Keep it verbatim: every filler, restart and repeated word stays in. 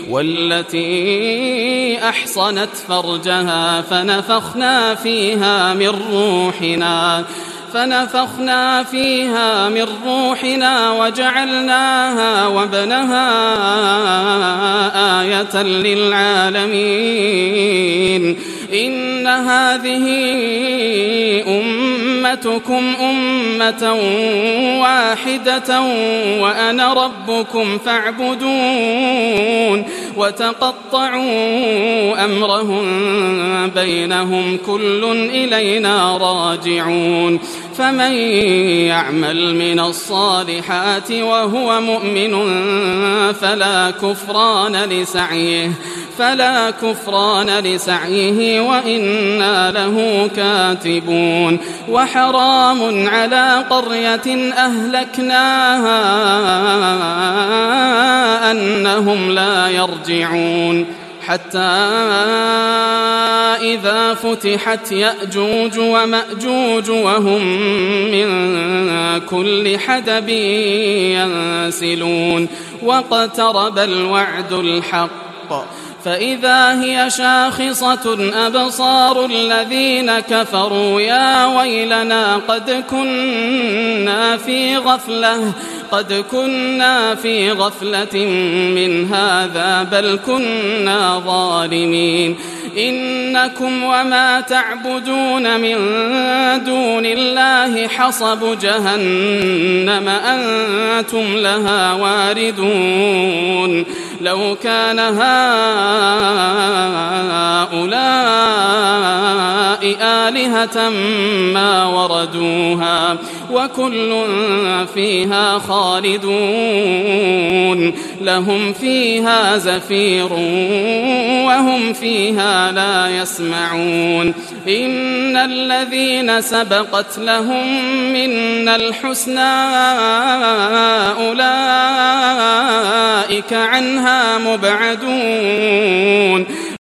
والتي أحصنت فرجها فنفخنا فيها من روحنا فنفخنا فيها من روحنا وجعلناها وابنها آية للعالمين. إن هذه أمتكم أمة واحدة وأنا ربكم فاعبدون. وتقطعوا أمرهم بينهم كل إلينا راجعون. فمن يعمل من الصالحات وهو مؤمن فلا كفران لسعيه فلا كفران لسعيه وإنا له كاتبون. وحرام على قرية أهلكناها أنهم لا يرجعون حتى إذا فتحت يأجوج ومأجوج وهم من كل حدب ينسلون. واقترب الوعد الحق فإذا هي شاخصة أبصار الذين كفروا يا ويلنا قد كنا في غفلة قد كنا في غفلة من هذا بل كنا ظالمين. إنكم وما تعبدون من دون الله حصب جهنم أنتم لها واردون. لو كان هؤلاء آلهة ما وردوها وكل فيها خالدون. لهم فيها زفير وهم فيها لا يسمعون. إن الذين سبقت لهم منا الحسنى أولئك عنها مبعدون.